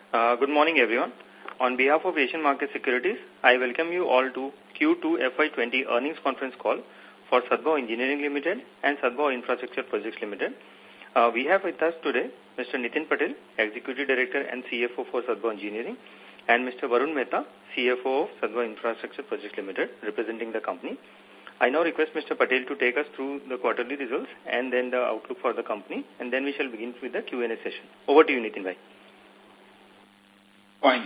Good morning, everyone. On behalf of Asian Market Securities, I welcome you all to Q2 FY20 earnings conference call for Sadbhav Engineering Limited and Sadbhav Infrastructure Projects Limited. We have with us today Mr. Nitin Patel, Executive Director and CFO for Sadbhav Engineering, and Mr. Varun Mehta, CFO of Sadbhav Infrastructure Projects Limited, representing the company. I now request Mr. Patel to take us through the quarterly results and then the outlook for the company, and then we shall begin with the Q&A session. Over to you, Nitin bhai. Fine.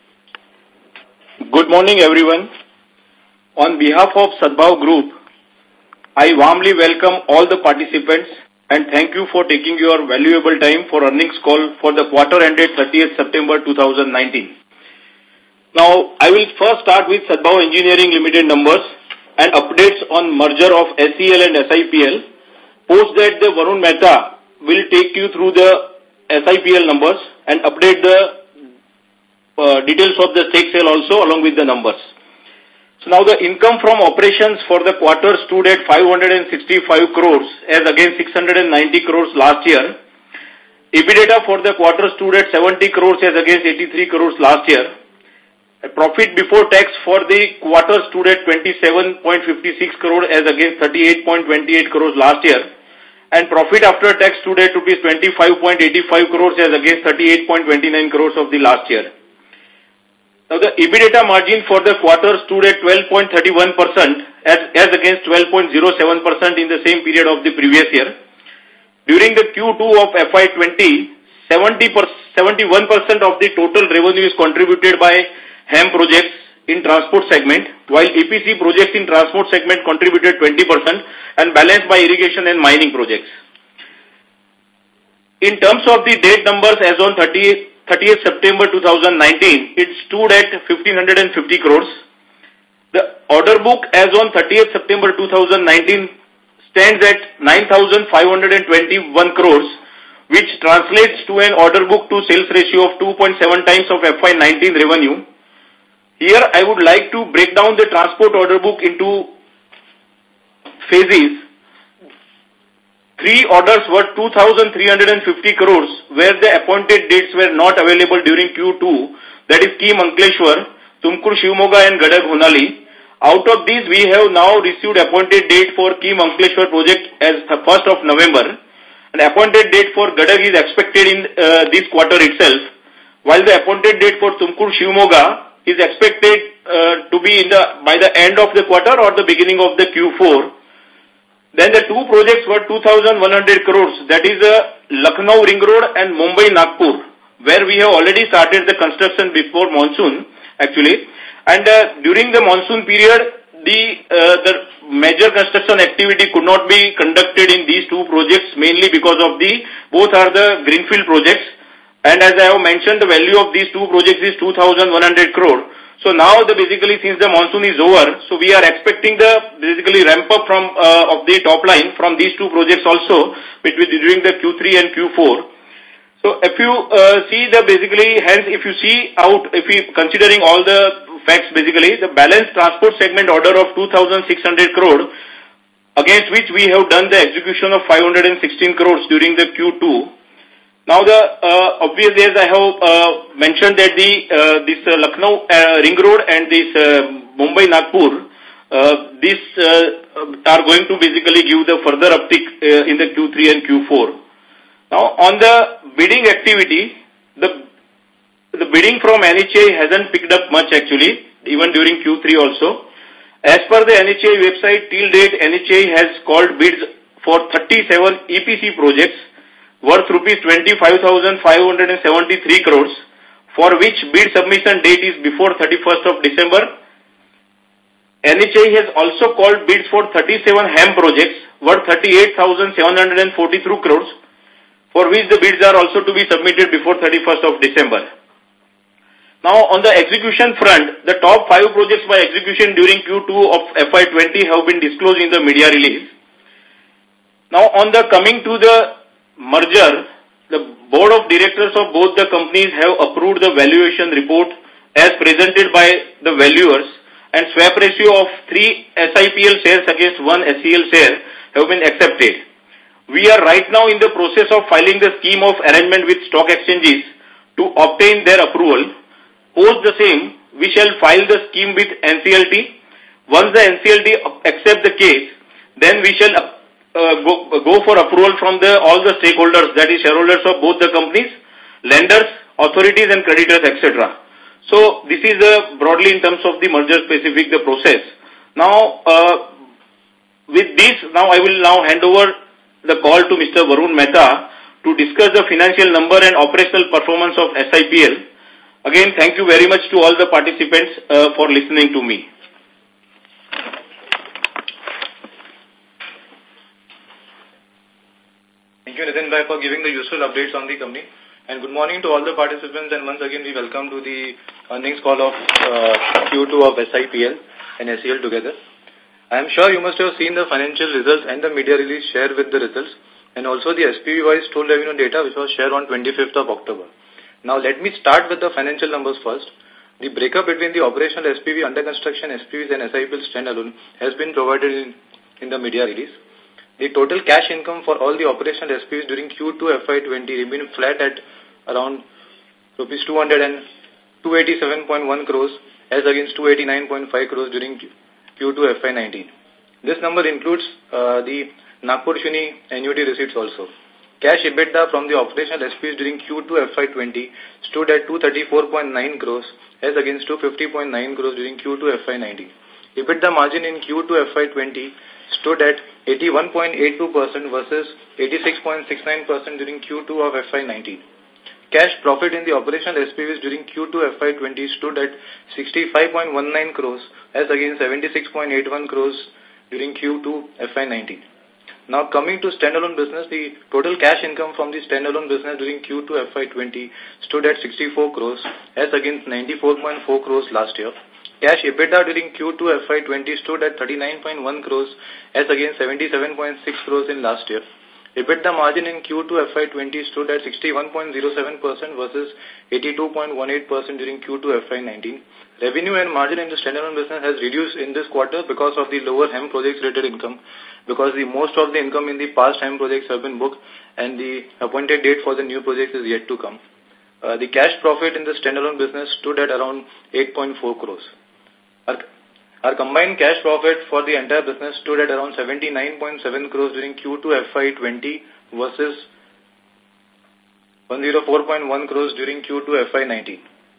Good morning, everyone. On behalf of Sadbhav Group, I warmly welcome all the participants and thank you for taking your valuable time for earnings call for the quarter ended 30th September 2019. Now, I will first start with Sadbhav Engineering Limited numbers and updates on merger of SEL and SIPL. Post that, the Varun Mehta will take you through the SIPL numbers and update the details of the stake sale also along with the numbers. So now the income from operations for the quarter stood at 565 crores as against 690 crores last year. EBITDA for the quarter stood at 70 crores as against 83 crores last year. Profit before tax for the quarter stood at 27.56 crores as against 38.28 crores last year. And profit after tax stood at rupees 25.85 crores as against 38.29 crores of the last year. Now the EBITDA margin for the quarter stood at 12.31% as against 12.07% in the same period of the previous year. During the Q2 of FY20, 71% of the total revenue is contributed by HAM projects in transport segment, while EPC projects in transport segment contributed 20% and balanced by irrigation and mining projects. In terms of the debt numbers as on 30th September 2019, it stood at 1,550 crores. The order book as on 30th September 2019 stands at 9,521 crores, which translates to an order book to sales ratio of 2.7 times of FY19 revenue. Here, I would like to break down the transport order book into phases. 3 orders worth 2,350 crores where the appointed dates were not available during Q2, that is Kim Ankleshwar, Tumkur Shivamogga and Gadag Honali. Out of these, we have now received appointed date for Kim Ankleshwar project as the 1st of November. An appointed date for Gadag is expected in this quarter itself, while the appointed date for Tumkur Shivamogga is expected to be by the end of the quarter or the beginning of the Q4. Then the 2 projects were 2,100 crores, that is Lucknow Ring Road and Mumbai Nagpur, where we have already started the construction before monsoon actually. And during the monsoon period, the major construction activity could not be conducted in these 2 projects, mainly because of both are the greenfield projects. And as I have mentioned, the value of these 2 projects is 2,100 crore. So now basically since the monsoon is over, so we are expecting the basically ramp up from of the top line from these 2 projects also during the Q3 and Q4. So if you see the basically, hence if you see out, if we considering all the facts basically, the balanced transport segment order of 2,600 crore against which we have done the execution of 516 crores during the Q2. Now obviously as I have mentioned that this Lucknow Ring Road and this Mumbai Nagpur, these are going to basically give the further uptick in the Q3 and Q4. Now on the bidding activity, the bidding from NHAI hasn't picked up much actually, even during Q3 also. As per the NHAI website, till date NHAI has called bids for 37 EPC projects worth rupees 25,573 crores, for which bid submission date is before 31st of December. NHAI has also called bids for 37 HAM projects worth 38,742 crores, for which the bids are also to be submitted before 31st of December. Now on the execution front, the top 5 projects by execution during Q2 of FY20 have been disclosed in the media release. Now on the coming to the merger, the board of directors of both the companies have approved the valuation report as presented by the valuers, and swap ratio of 3 SIPL shares against 1 SEL share have been accepted. We are right now in the process of filing the scheme of arrangement with stock exchanges to obtain their approval. Post the same, we shall file the scheme with NCLT. Once the NCLT accept the case, then we shall go for approval from all the stakeholders, that is shareholders of both the companies, lenders, authorities and creditors, etc. So this is broadly in terms of the merger specific the process. Now, with this, I will now hand over the call to Mr. Varun Mehta to discuss the financial number and operational performance of SIPL. Again, thank you very much to all the participants for listening to me. Thank you, Nitin Bhai, for giving the useful updates on the company. And good morning to all the participants. And once again, we welcome to the earnings call of Q2 of SIPL and SEL together. I am sure you must have seen the financial results and the media release shared with the results, and also the SPV-wise toll revenue data which was shared on 25th of October. Now let me start with the financial numbers first. The breakup between the operational SPV, under construction SPVs and SIPL standalone has been provided in the media release. The total cash income for all the operational SPVs during Q2 FY20 remained flat at around rupees 287.1 crores as against 289.5 crores during Q2 FY19. This number includes the Nagpur Shuni annuity receipts also. Cash EBITDA from the operational SPVs during Q2 FY20 stood at 234.9 crores as against 250.9 crores during Q2 FY19. EBITDA margin in Q2 FY20 stood at 81.82% versus 86.69% during Q2 of FY19. Cash profit in the operational SPVs during Q2 FY20 stood at 65.19 crores as against 76.81 crores during Q2 FY19. Now coming to standalone business, the total cash income from the standalone business during Q2 FY20 stood at 64 crores as against 94.4 crores last year. Cash EBITDA during Q2 FY20 stood at 39.1 crores as against 77.6 crores in last year. EBITDA margin in Q2 FY20 stood at 61.07% versus 82.18% during Q2 FY19. Revenue and margin in the standalone business has reduced in this quarter because of the lower HAM projects related income, because the most of the income in the past HAM projects have been booked and the appointed date for the new projects is yet to come. The cash profit in the standalone business stood at around 8.4 crores. Our combined cash profit for the entire business stood at around 79.7 crores during Q2 FY20 versus 104.1 crores during Q2 FY19.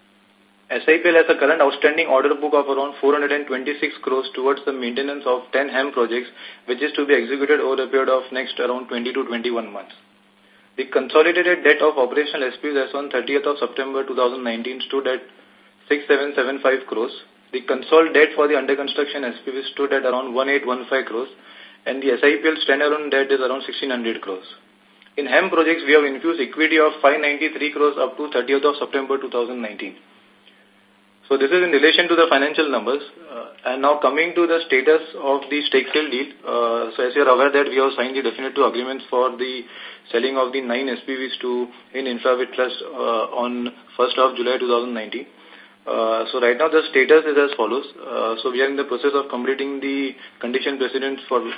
SIPL has a current outstanding order book of around 426 crores towards the maintenance of 10 HAM projects, which is to be executed over a period of next around 20 to 21 months. The consolidated debt of operational SPVs as on 30th of September 2019 stood at 6775 crores. The consolidated debt for the under construction SPV stood at around 1815 crores, and the SIPL standalone debt is around 1600 crores. In HAM projects, we have infused equity of 593 crores up to 30th of September 2019. So this is in relation to the financial numbers. And now coming to the status of the stake sale deal. So as you are aware that we have signed the definitive agreements for the selling of the 9 SPVs to InfraVit Trust on 1st of July 2019. So right now the status is as follows. So we are in the process of completing the condition precedent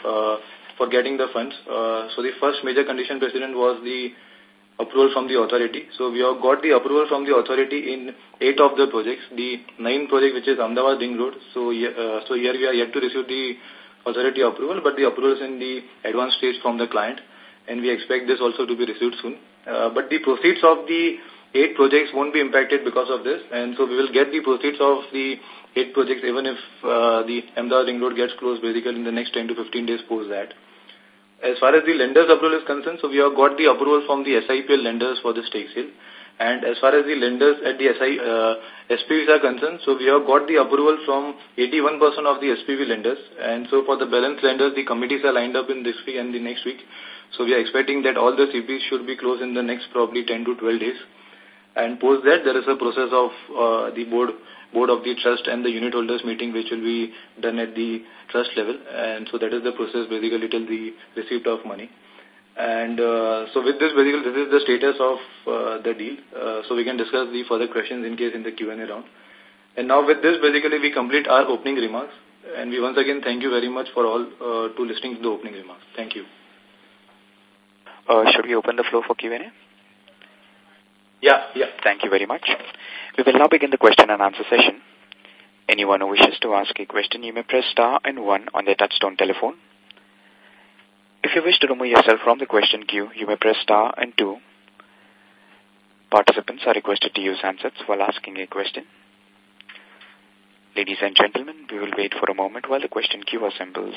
for getting the funds. So the first major condition precedent was the approval from the authority. So we have got the approval from the authority in 8 of the projects. The 9th project, which is Ahmedabad Ring Road. So here we are yet to receive the authority approval, but the approval is in the advanced stage from the client, and we expect this also to be received soon. But the proceeds of the 8 projects won't be impacted because of this, and so we will get the proceeds of the 8 projects even if the Ahmedabad Ring Road gets closed basically in the next 10 to 15 days post that. As far as the lenders' approval is concerned, so we have got the approval from the SIPL lenders for the stake sale. And as far as the lenders at the SPVs are concerned, so we have got the approval from 81% of the SPV lenders. And so for the balance lenders, the committees are lined up in this week and the next week. So we are expecting that all the CPs should be closed in the next probably 10 to 12 days. And post that, there is a process of the board of the trust and the unit holders meeting, which will be done at the trust level. And so that is the process basically till the receipt of money. And so with this, basically, this is the status of the deal. So we can discuss the further questions in case in the Q&A round. And now with this, basically, we complete our opening remarks. And we once again thank you very much for all to listening to the opening remarks. Thank you. Should we open the floor for Q&A? Yeah. Thank you very much. We will now begin the question and answer session. Anyone who wishes to ask a question, you may press star and 1 on their touchtone telephone. If you wish to remove yourself from the question queue, you may press star and 2. Participants are requested to use handsets while asking a question. Ladies and gentlemen, we will wait for a moment while the question queue assembles.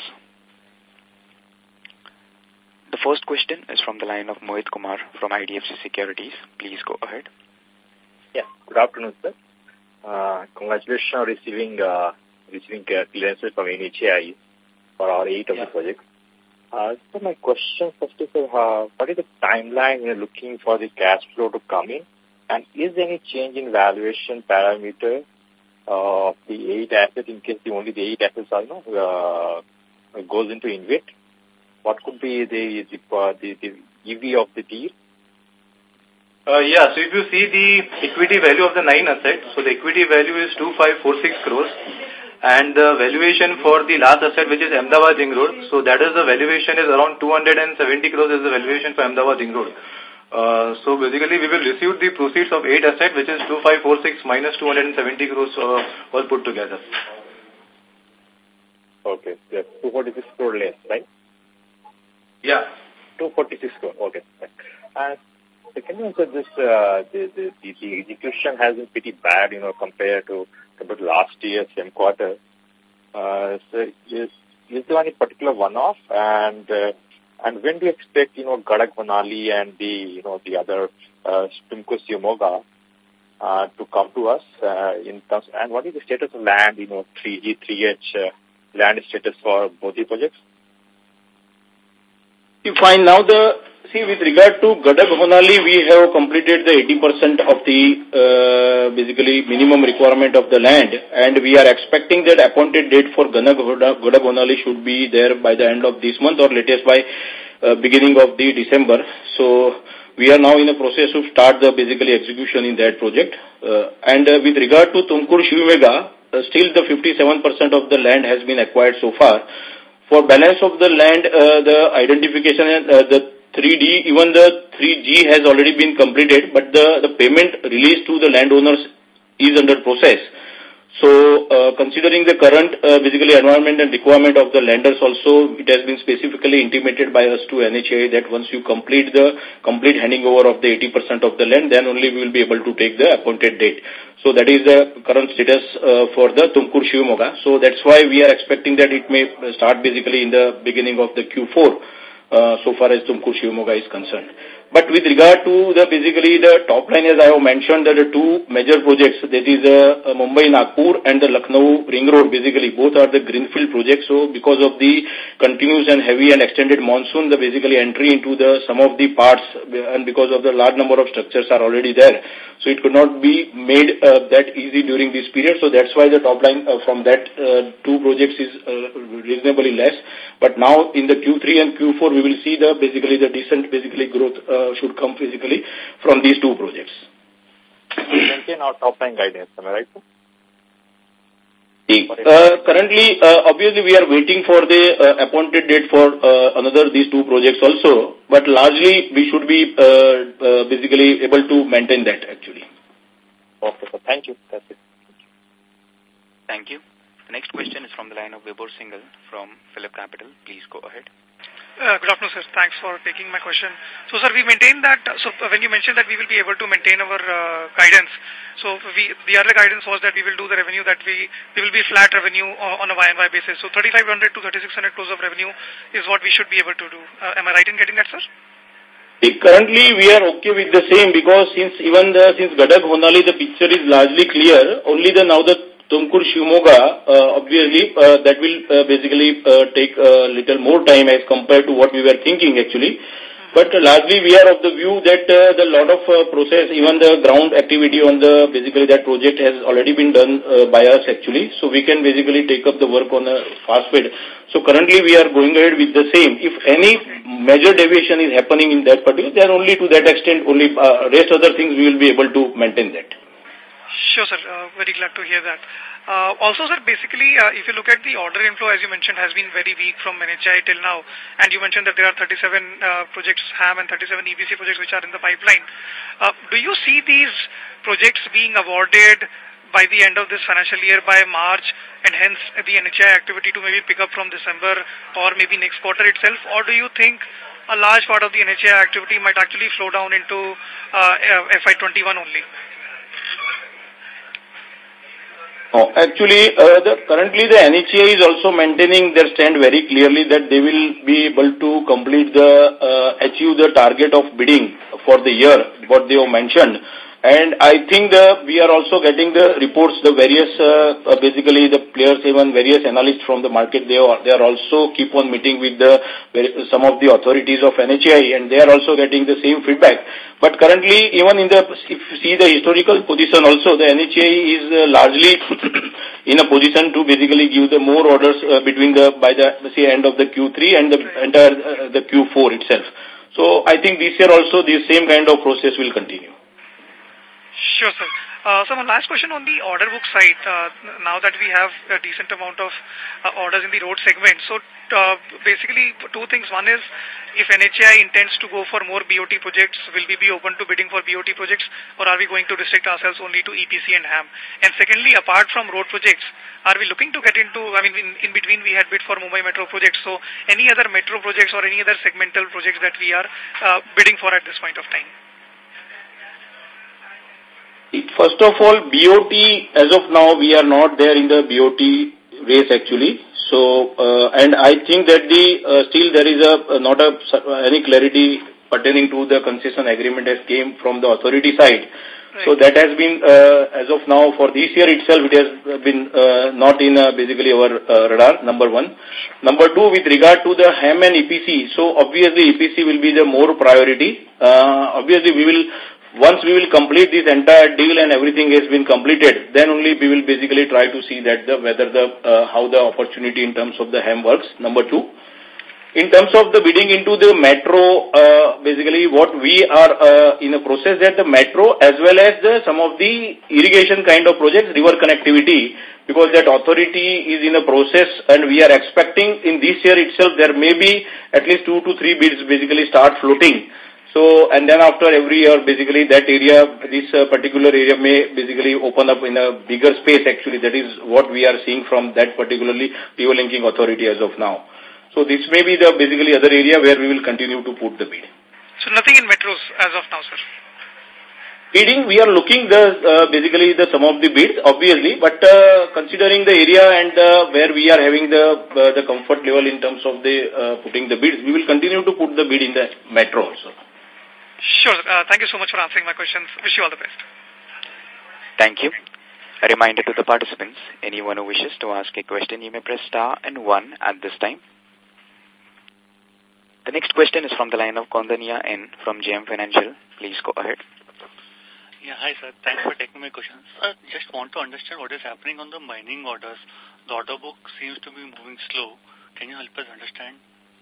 The first question is from the line of Mohit Kumar from IDFC Securities. Please go ahead. Yeah, good afternoon, sir. Congratulations on receiving clearances from NHAI for our 8 of the projects. So my question first is, what is the timeline you're looking for the cash flow to come in? And is there any change in valuation parameter of the 8 assets in case only the 8 assets are, goes into InvIT? What could be the EV of the deal? So if you see the equity value of the 9 assets, so the equity value is 2546 crores. And the valuation for the last asset, which is Ahmedabad Ring Road, so that is the valuation is around 270 crores is the valuation for Ahmedabad Ring Road. So basically we will receive the proceeds of 8 assets, which is 2546 minus 270 crores all put together. Okay, yeah, 246 crore less, right? Yeah. 246 crore, okay. And second one, sir, the execution has been pretty bad, compared to last year, same quarter. So is there any particular one-off? And when do you expect, Gadag Manali and the other Tumkur Shivamogga to come to us in terms? And what is the status of land, 3G, 3H land status for both the projects? You find now with regard to Gadag Manali, we have completed the 80% of the basically minimum requirement of the land, and we are expecting that appointed date for Gadag Manali should be there by the end of this month or latest by beginning of the December. So we are now in the process of start the basically execution in that project. And with regard to Tumkur Shivamogga, still the 57% of the land has been acquired so far. For balance of the land, the identification and the 3D, even the 3G has already been completed, but the payment released to the landowners is under process. So, considering the current basically environment and requirement of the lenders also, it has been specifically intimated by us to NHAI that once you complete the complete handing over of the 80% of the land, then only we will be able to take the appointed date. So that is the current status for the Tumkur Shivamogga. So that's why we are expecting that it may start basically in the beginning of the Q4, so far as Tumkur Shivamogga is concerned. But with regard to basically the top line, as I have mentioned, that the 2 major projects, that is Mumbai-Nagpur and the Lucknow Ring Road, basically both are the greenfield projects. So because of the continuous and heavy and extended monsoon, the basically entry into the some of the parts, and because of the large number of structures are already there, so it could not be made that easy during this period. So that's why the top line from that 2 projects is reasonably less. But now in the Q3 and Q4, we will see the basically the decent basically growth should come physically from these 2 projects. Maintain our top line guidance, am I right? Currently, obviously, we are waiting for the appointed date for another these 2 projects also, but largely we should be basically able to maintain that actually. Okay, so thank you. That's it. Thank you. The next question is from the line of Vibhor Singhal from Phillip Capital. Please go ahead. Good afternoon, sir. Thanks for taking my question. So, sir, we maintain that, so when you mentioned that we will be able to maintain our guidance, so the other guidance was that we will do the revenue that we will be flat revenue on a Y&Y basis. So 3,500 to 3,600 crores of revenue is what we should be able to do. Am I right in getting that, sir? Currently, we are okay with the same because since Gadag Manali, the picture is largely clear. Only now the Tumkur Shivamogga, obviously, that will basically take a little more time as compared to what we were thinking actually. But largely, we are of the view that the lot of process, even the ground activity on the basically that project has already been done by us actually. So we can basically take up the work on a fast speed. So currently, we are going ahead with the same. If any major deviation is happening in that particular, then only to that extent, only rest other things we will be able to maintain that. Sure, sir. Very glad to hear that. Also, sir, basically, if you look at the order inflow, as you mentioned, has been very weak from NHAI till now. And you mentioned that there are 37 projects, HAM, and 37 EPC projects which are in the pipeline. Do you see these projects being awarded by the end of this financial year, by March, and hence the NHAI activity to maybe pick up from December or maybe next quarter itself? Or do you think a large part of the NHAI activity might actually flow down into FY21 only? Oh, actually, currently the NHAI is also maintaining their stand very clearly that they will be able to complete achieve the target of bidding for the year, what they have mentioned. And I think we are also getting the reports, the various, basically the players, even various analysts from the market, they are also keep on meeting with some of the authorities of NHAI, and they are also getting the same feedback. But currently, even if you see the historical position also, the NHAI is largely in a position to basically give the more orders by the end of the Q3 and the entire the Q4 itself. So I think this year also the same kind of process will continue. Sure, sir. So my last question on the order book side, now that we have a decent amount of orders in the road segment. So basically two things. One is, if NHAI intends to go for more BOT projects, will we be open to bidding for BOT projects, or are we going to restrict ourselves only to EPC and HAM? And secondly, apart from road projects, are we looking to get into, I mean, in between we had bid for Mumbai Metro projects, so any other metro projects or any other segmental projects that we are bidding for at this point of time? First of all, BOT, as of now, we are not there in the BOT race actually. So, and I think that still there is not any clarity pertaining to the concession agreement that came from the authority side. Right. So that has been, as of now, for this year itself, it has been not in basically our radar, number one. Number two, with regard to the HAM and EPC, so obviously EPC will be the more priority. Obviously once we will complete this entire deal and everything has been completed, then only we will basically try to see that how the opportunity in terms of the HAM works. Number two, in terms of the bidding into the metro, basically what we are in a process that the metro as well as some of the irrigation kind of projects, river connectivity, because that authority is in a process and we are expecting in this year itself there may be at least 2 to 3 bids basically start floating. So, and then after every year, basically that area, this particular area may basically open up in a bigger space actually. That is what we are seeing from that particularly river linking authority as of now. So this may be the basically other area where we will continue to put the bid. So nothing in metros as of now, sir? Bidding, we are looking basically some of the bids, obviously, but considering the area and where we are having the comfort level in terms of the putting the bids, we will continue to put the bid in the metro also. Sure. Thank you so much for answering my questions. Wish you all the best. Thank you. A reminder to the participants, anyone who wishes to ask a question, you may press star and 1 at this time. The next question is from the line of Kondania N from JM Financial. Please go ahead. Yeah, hi sir. Thanks for taking my question. Sir, just want to understand what is happening on the mining orders. The order book seems to be moving slow. Can you help us understand?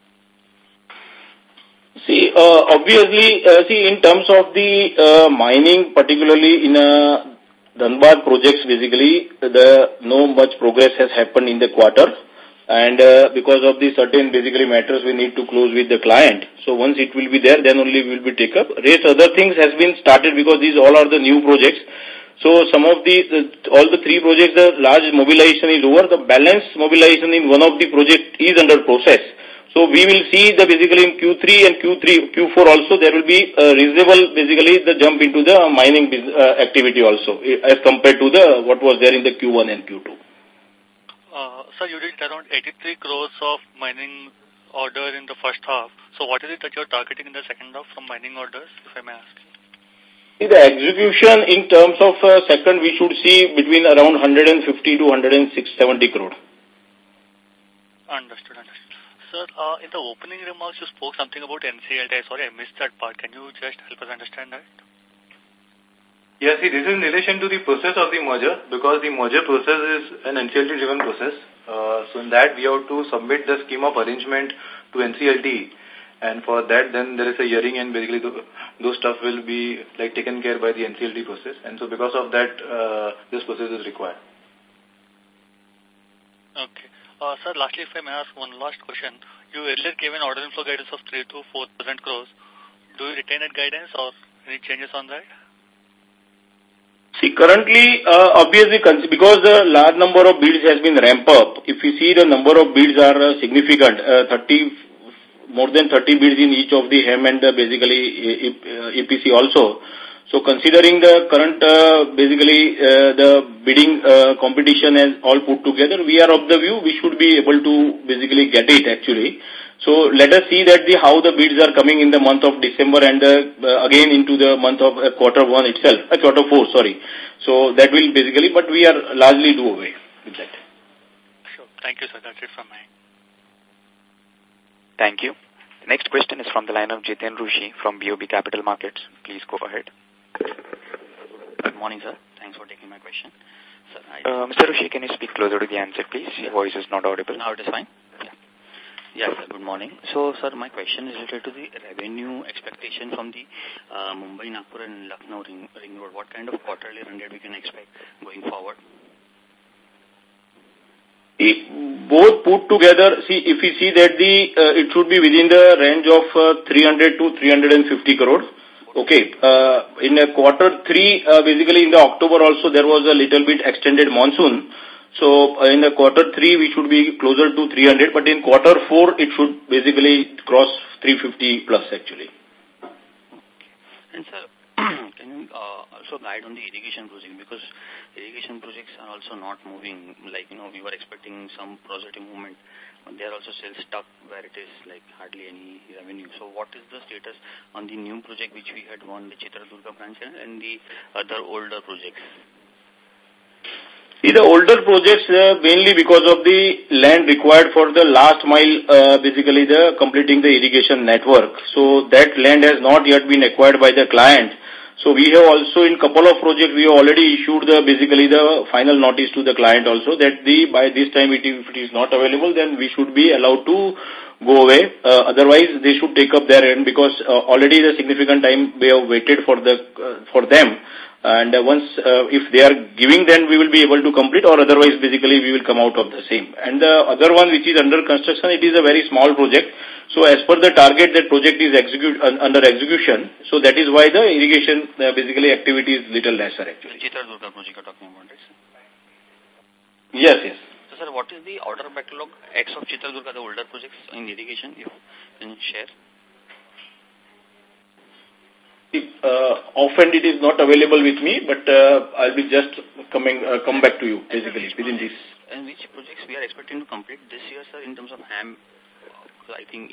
See, obviously, in terms of the mining, particularly in Dhanbad projects, basically, no much progress has happened in the quarter. And because of the certain basically matters we need to close with the client. So once it will be there, then only we will be take up. Rest other things has been started because these all are the new projects. So some of all the 3 projects, the large mobilization is over. The balance mobilization in one of the project is under process. So we will see basically in Q3 and Q4 also there will be reasonable basically the jump into the mining activity also as compared to what was there in the Q1 and Q2. Sir, you did around 83 crores of mining order in the first half. So what is it that you're targeting in the second half from mining orders, if I may ask? See, the execution in terms of second we should see between around 150 to 170 crore. Understood. Sir, in the opening remarks, you spoke something about NCLT. Sorry, I missed that part. Can you just help us understand that? Yes, see, this is in relation to the process of the merger, because the merger process is an NCLT-driven process. So in that, we have to submit the scheme of arrangement to NCLT. And for that, then there is a hearing, and basically those stuff will be like taken care by the NCLT process. And so because of that, this process is required. Okay. Sir, lastly, if I may ask one last question. You earlier gave an order inflow guidance of 3 to 4,000 crores. Do you retain that guidance or any changes on that? See, currently, obviously, because the large number of bids has been ramped up, if you see the number of bids are significant, more than 30 bids in each of the HEM and basically EPC also. So considering the current, the bidding competition and all put together, we are of the view we should be able to basically get it actually. So let us see that how the bids are coming in the month of December and again into the month of quarter 1 itself, quarter 4, sorry. So that will basically, but we are largely do away with that. Sure. Thank you, sir. That's it from me. Thank you. The next question is from the line of Jiten Rushi from BOB Capital Markets. Please go ahead. Good morning, sir. Thanks for taking my question. Sir, Mr. Rushi, can you speak closer to the answer, please? Your voice is not audible. Now it is fine? Yeah. Yes, sir. Good morning. So, sir, my question is related to the revenue expectation from the Mumbai, Nagpur and Lucknow ring road. What kind of quarterly run rate we can expect going forward? Both put together, see, if we see that it should be within the range of 300 to 350 crores. Okay. In quarter 3, basically in the October also there was a little bit extended monsoon. So in the quarter 3 we should be closer to 300, but in quarter 4 it should basically cross 350 plus actually. And sir, can you also guide on the irrigation project, because irrigation projects are also not moving, like, we were expecting some positive movement, but they are also still stuck where it is like hardly any revenue. So what is the status on the new project which we had won, the Chitradurga branch and the other older projects? See, the older projects, mainly because of the land required for the last mile, basically the completing the irrigation network. So that land has not yet been acquired by the client. So we have also in couple of projects, we have already issued basically the final notice to the client also that by this time if it is not available, then we should be allowed to go away. Otherwise they should take up their end, because already the significant time we have waited for them. And once, if they are giving, then we will be able to complete, or otherwise basically we will come out of the same. And the other one which is under construction, it is a very small project. So as per the target, that project is under execution. So that is why the irrigation basically activity is little lesser actually. Chitradurga project you're talking about, right, sir? Yes, yes. So sir, what is the order backlog X of Chitradurga, the older projects in irrigation, if you can share? Often it is not available with me, but I'll be just come back to you basically within this. And which projects we are expecting to complete this year, sir, in terms of HAM? I think.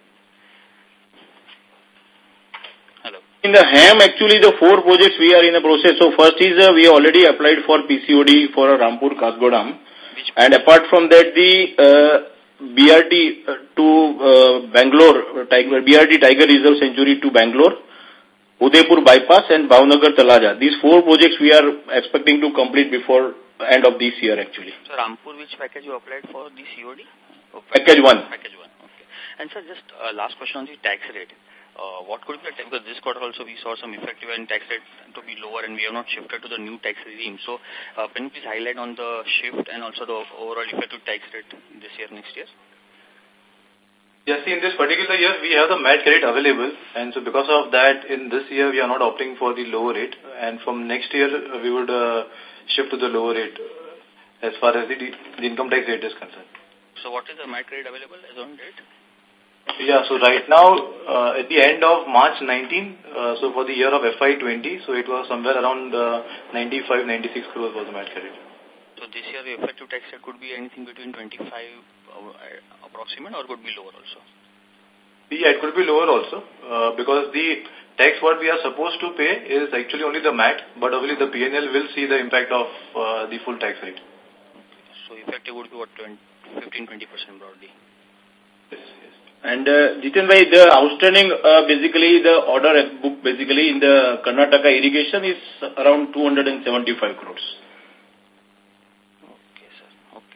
Hello. In the HAM, actually, the 4 projects we are in the process. So first is we already applied for PCOD for Rampur Kasgodam, and apart from that, the BRT to Bangalore, BRT Tiger Reserve Sanctuary to Bangalore, Udaipur Bypass and Bhavnagar Talaja. These 4 projects we are expecting to complete before end of this year actually. So Rampur, which package you applied for the COD? Package 1. Package 1, okay. And sir, just last question on the tax rate. What could be the tax? Because this quarter also we saw some effective and tax rate to be lower, and we have not shifted to the new tax regime. So can you please highlight on the shift and also the overall effective tax rate this year, next year? Yes, in this particular year, we have the MAT credit available, and so because of that, in this year, we are not opting for the lower rate, and from next year, we would shift to the lower rate as far as the income tax rate is concerned. So what is the MAT credit available as on date? Yeah, so right now, at the end of March 19, so for the year of FY20, so it was somewhere around 95-96 crores was the MAT credit. So this year the effective tax rate could be anything between 25 approximate, or could be lower also? Yeah, it could be lower also, because the tax what we are supposed to pay is actually only the MAT, but obviously the PNL will see the impact of the full tax rate. Okay. So effective would be what, 15-20% broadly? Yes, yes. And Jiten bhai, the outstanding, basically the order book basically in the Karnataka irrigation is around 275 crores.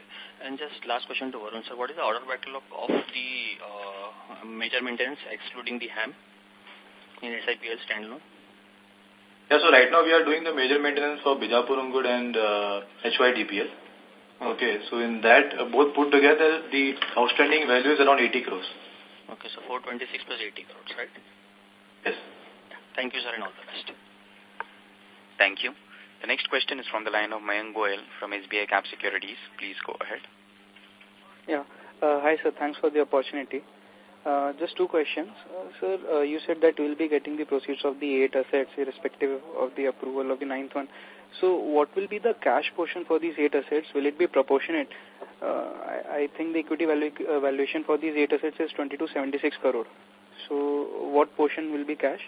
And just last question to Varun, sir. What is the order backlog of the major maintenance excluding the HAM in SIPL standalone? Yeah, so right now we are doing the major maintenance for Bijapur-Ungud and HYDPL. Okay, so in that, both put together, the outstanding value is around 80 crores. Okay, so 426 plus 80 crores, right? Yes. Yeah. Thank you, sir, and all the best. Thank you. The next question is from the line of Mayank Goyal from SBI Cap Securities. Please go ahead. Yeah. Hi, sir. Thanks for the opportunity. Just two questions. Sir, you said that we will be getting the proceeds of the 8 assets irrespective of the approval of the 9th one. So what will be the cash portion for these 8 assets? Will it be proportionate? I think the equity valuation for these 8 assets is 2276 crore. So what portion will be cash?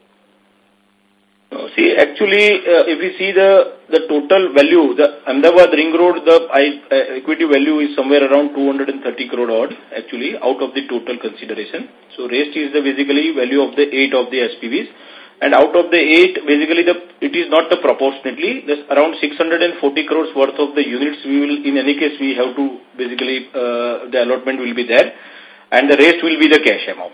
See, actually, if we see the total value, the Ahmedabad Ring Road, the equity value is somewhere around 230 crore odd, actually, out of the total consideration. So rest is the basically value of the 8 of the SPVs. And out of the 8, basically, it is not the proportionately. There's around 640 crores worth of the units we will, in any case, we have to, basically, the allotment will be there. And the rest will be the cash amount.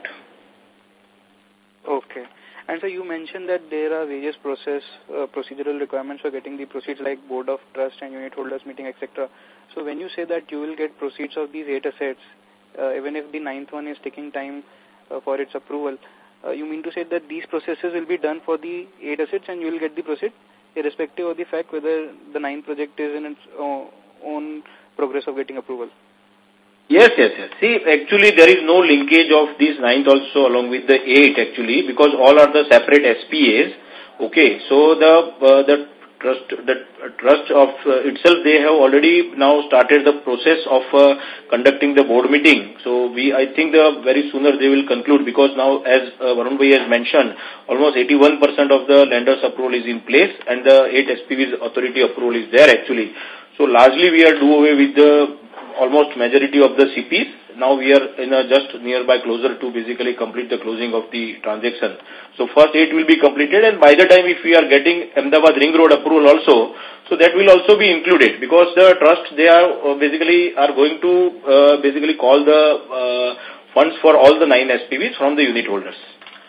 Okay. And so you mentioned that there are various procedural requirements for getting the proceeds like board of trust and unit holders meeting, etc. So when you say that you will get proceeds of these 8 assets, even if the 9th one is taking time for its approval, you mean to say that these processes will be done for the 8 assets and you will get the proceeds irrespective of the fact whether the 9th project is in its own progress of getting approval? Yes. See, actually, there is no linkage of this 9th also along with the 8 actually, because all are the separate SPAs. Okay, so the trust of itself, they have already now started the process of conducting the board meeting. So I think very sooner they will conclude, because now, as Varun Bhai has mentioned, almost 81% of the lenders' approval is in place and the 8 SPVs authority approval is there actually. So largely we are do away with the almost majority of the CPs. Now we are in just nearby closer to basically complete the closing of the transaction. So first 8 will be completed, and by the time if we are getting Ahmedabad Ring Road approval also, so that will also be included, because the trust, they are basically are going to basically call the funds for all the 9 SPVs from the unit holders.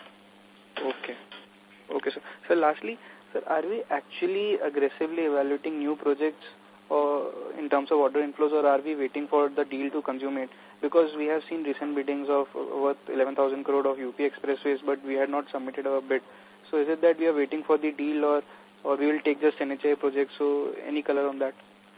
Okay, sir. So lastly, sir, are we actually aggressively evaluating new projects or in terms of order inflows, or are we waiting for the deal to consummate? Because we have seen recent biddings of worth 11,000 crore of UP expressways, but we had not submitted our bid. So is it that we are waiting for the deal, or we will take just NHAI projects? So any color on that?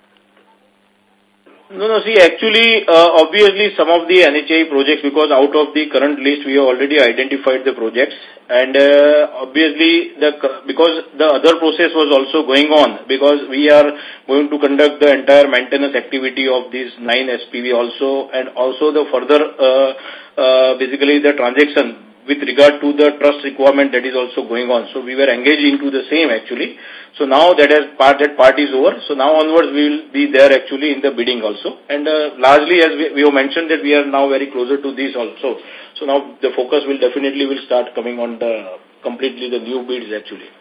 No, see, actually, obviously some of the NHAI projects, because out of the current list, we have already identified the projects, and obviously, because the other process was also going on, because we are going to conduct the entire maintenance activity of these 9 SPV also, and also the further, basically the transaction with regard to the trust requirement that is also going on. So we were engaged into the same actually. So now that part is over. So now onwards we will be there actually in the bidding also. And largely, as we have mentioned, that we are now very closer to this also. So now the focus will definitely start coming on completely the new bids actually.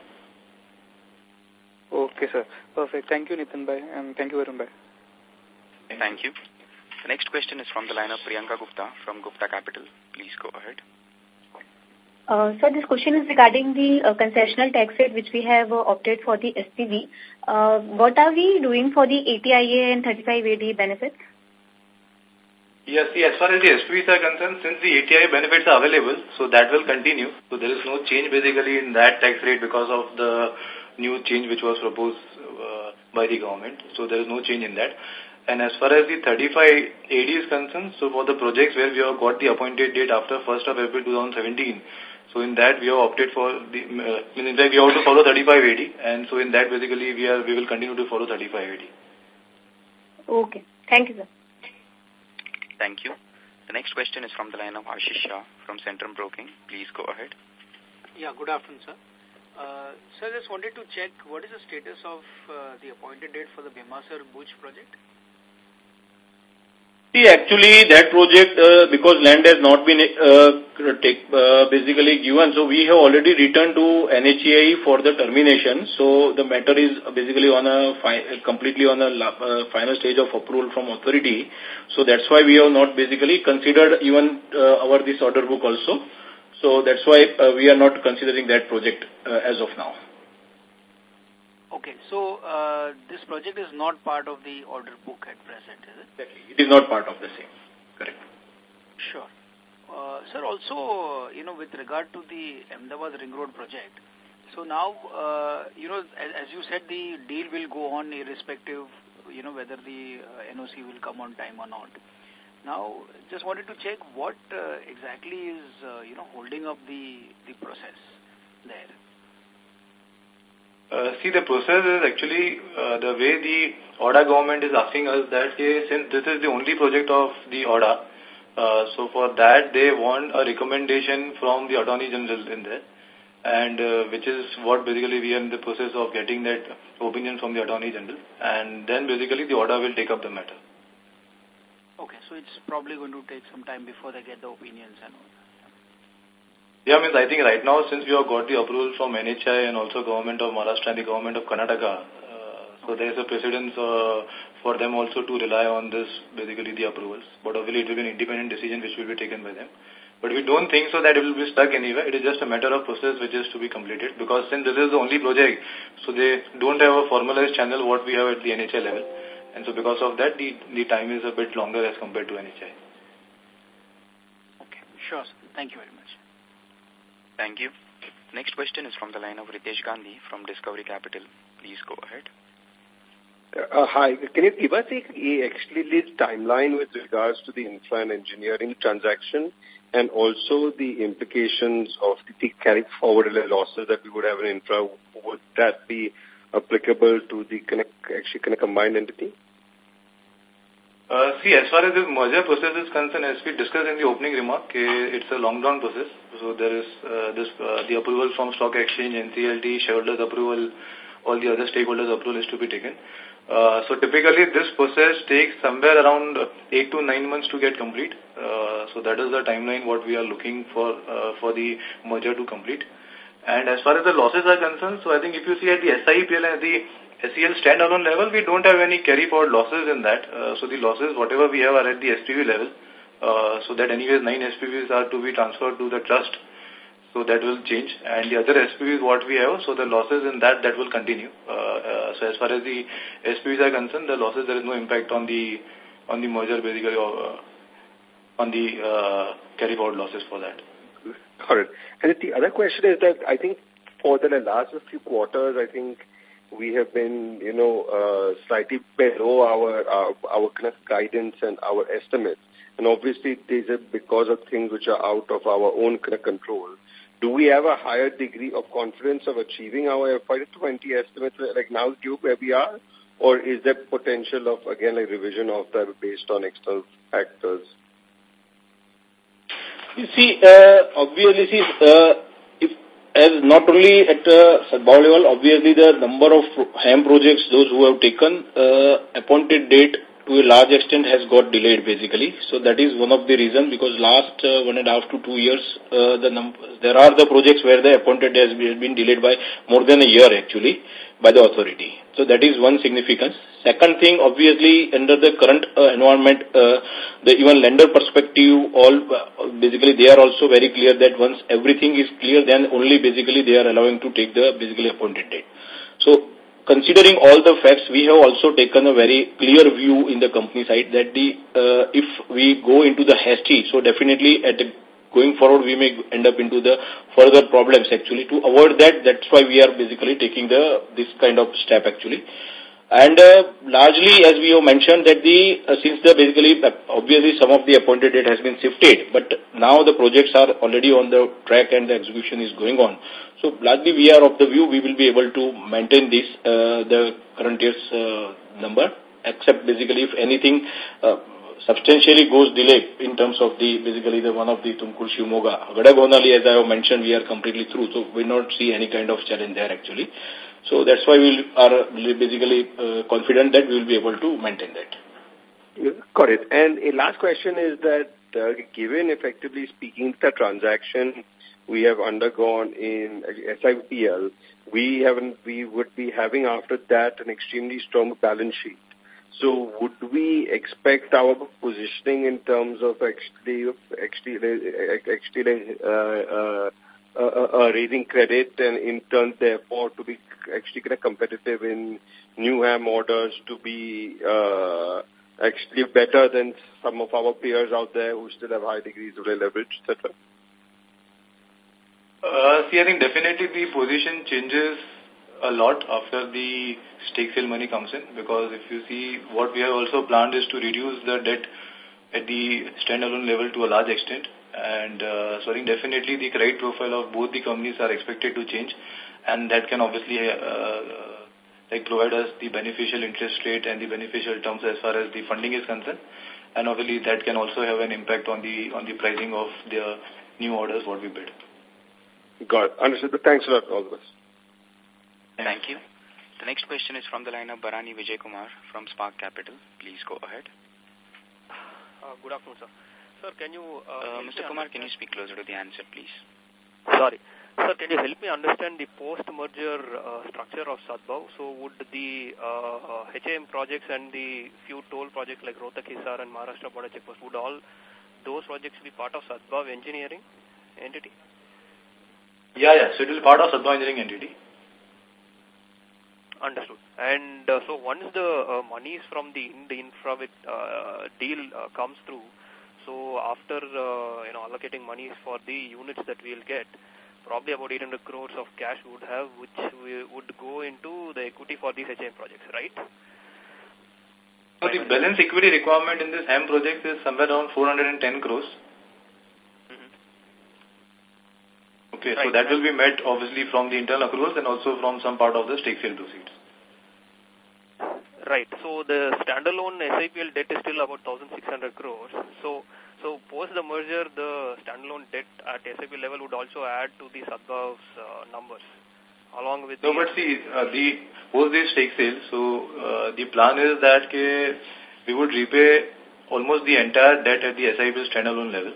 Okay, sir. Perfect. Thank you, Nitin Bhai, and thank you, Varun Bhai. Thank you. The next question is from the line of Priyanka Gupta from Gupta Capital. Please go ahead. Sir, this question is regarding the concessional tax rate which we have opted for the SPV. What are we doing for the ATIA and 35AD benefits? Yes, as far as the SPVs are concerned, since the ATIA benefits are available, so that will continue. So there is no change basically in that tax rate because of the new change which was proposed by the government. So there is no change in that. And as far as the 35AD is concerned, so for the projects where we have got the appointed date after 1st of April 2017, so in that we have opted for in fact we have to follow 35AD, and so in that basically we will continue to follow 35AD. Okay. Thank you, sir. Thank you. The next question is from the line of Ashish Shah from Centrum Broking. Please go ahead. Yeah, good afternoon, sir. Sir, just wanted to check what is the status of the appointed date for the Bhimasar Bhuj project? See, actually, that project, because land has not been basically given, so we have already returned to NHAI for the termination. So the matter is basically on a completely on a final stage of approval from authority. So that's why we have not basically considered even this order book also. So that's why we are not considering that project as of now. Okay, so this project is not part of the order book at present, is it? Exactly. It is not part of the same. Correct. Sure. Sir, also, with regard to the Ahmedabad Ring Road project, so now, as you said, the deal will go on irrespective, whether the NOC will come on time or not. Now, just wanted to check what exactly is, holding up the process there. See, the process is actually the way the ORDA government is asking us that since this is the only project of the ORDA, so for that they want a recommendation from the Attorney General in there, and which is what basically we are in the process of getting that opinion from the Attorney General, and then basically the ORDA will take up the matter. Okay, so it's probably going to take some time before they get the opinions and all. Yeah, I think right now, since we have got the approval from NHI and also Government of Maharashtra and the Government of Karnataka, so there is a precedence for them also to rely on this, basically the approvals. But obviously it will be an independent decision which will be taken by them. But we don't think so that it will be stuck anywhere. It is just a matter of process which is to be completed, because since this is the only project, so they don't have a formalized channel what we have at the NHI level. And so because of that, the time is a bit longer as compared to NHI. Okay, sure. Thank you very much. Thank you. Next question is from the line of Ritesh Gandhi from Discovery Capital. Please go ahead. Hi. Can you give us actually this timeline with regards to the infra and engineering transaction and also the implications of the carry forward losses that we would have in infra? Would that be applicable to the combined entity? See, as far as this merger process is concerned, as we discussed in the opening remark, it's a long-drawn process. So there is the approval from stock exchange, NCLT, shareholders approval, all the other stakeholders approval is to be taken. So typically this process takes somewhere around 8 to 9 months to get complete. So that is the timeline what we are looking for the merger to complete. And as far as the losses are concerned, so I think if you see at the SIPL and the SEL standalone level, we don't have any carry forward losses in that. So the losses, whatever we have, are at the SPV level. So that anyways 9 SPVs are to be transferred to the trust. So that will change. And the other SPVs what we have, so the losses in that will continue. So as far as the SPVs are concerned, the losses, there is no impact on the merger basically, on the carry forward losses for that. Got it. And the other question is that I think for the last few quarters, I think we have been, slightly below our kind of guidance and our estimates. And obviously, these are because of things which are out of our own kind of control. Do we have a higher degree of confidence of achieving our FY20 estimates, like now due where we are? Or is there potential of, again, like revision of that based on external factors? You see, obviously, as not only at Sadbhav level, obviously the number of HAM projects, those who have taken appointed date to a large extent has got delayed basically. So that is one of the reasons, because last 1.5 to 2 years, there are the projects where the appointed date has been delayed by more than a year actually by the authority. So that is one significance. Second thing, obviously, under the current environment, the even lender perspective, basically they are also very clear that once everything is clear, then only basically they are allowing to take the basically appointed date. So considering all the facts, we have also taken a very clear view in the company side that if we go into the hasty, so definitely going forward we may end up into the further problems actually. To avoid that, that's why we are basically taking this kind of step actually. And largely, as we have mentioned, that since basically, obviously some of the appointed date has been shifted, but now the projects are already on the track and the execution is going on. So largely we are of the view we will be able to maintain this, the current year's number, except basically if anything substantially goes delayed in terms of basically the one of the Tumkur Shivamogga. Gadagonali, as I have mentioned, we are completely through, so we not see any kind of challenge there actually. So that's why we are basically confident that we will be able to maintain that. Got it. And a last question is that given, effectively speaking, the transaction we have undergone in SIPL, we would be having after that an extremely strong balance sheet. So would we expect our positioning in terms of actually raising credit and in turn therefore to be actually kind of competitive in new HAM orders, to be actually better than some of our peers out there who still have high degrees of leverage, etc.? See, I think definitely the position changes a lot after the stake sale money comes in, because if you see, what we have also planned is to reduce the debt at the standalone level to a large extent. And so I think definitely the credit profile of both the companies are expected to change, and that can obviously provide us the beneficial interest rate and the beneficial terms as far as the funding is concerned. And obviously that can also have an impact on the pricing of the new orders what we bid. Got it. Understood. Thanks a lot, all of us. Thank you. The next question is from the line of Bharani Vijay Kumar from Spark Capital. Please go ahead. Good afternoon, sir. Sir, can you... Mr. Kumar, can you speak closer to the answer, please? Sorry. Sir, can you help me understand the post-merger structure of Sadbhav? So would the HAM projects and the few toll projects like Rohtak-Hisar and Maharashtra border checkpost, would all those projects be part of Sadbhav engineering entity? Yeah. So it will be part of Sadbhav engineering entity. Understood. And so once the monies from the infra deal comes through, so after allocating monies for the units that we'll get, probably about 800 crores of cash would have, which we would go into the equity for these HAM projects, right? So the balance equity requirement in this HAM project is somewhere around 410 crores. Okay, right. So that will be met obviously from the internal accruals and also from some part of the stake sale proceeds. Right. So the standalone SIPL debt is still about 1,600 crores. So post the merger, the standalone debt at SIPL level would also add to the Sadbhav's numbers, along with. No, but see, post the stake sale. So the plan is that we would repay almost the entire debt at the SIPL standalone level.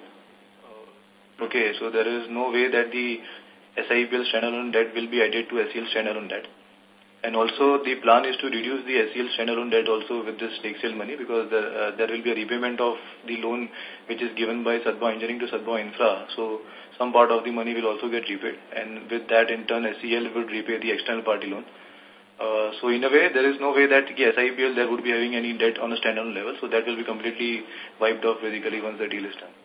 Okay, so there is no way that the SIPL standalone debt will be added to SEL standalone debt. And also the plan is to reduce the SEL standalone debt also with this stake sale money, because there will be a repayment of the loan which is given by Sadbhav Engineering to Sadbhav Infra. So some part of the money will also get repaid, and with that in turn SEL would repay the external party loan. So in a way, there is no way that SIPL there would be having any debt on a standalone level. So that will be completely wiped off basically once the deal is done.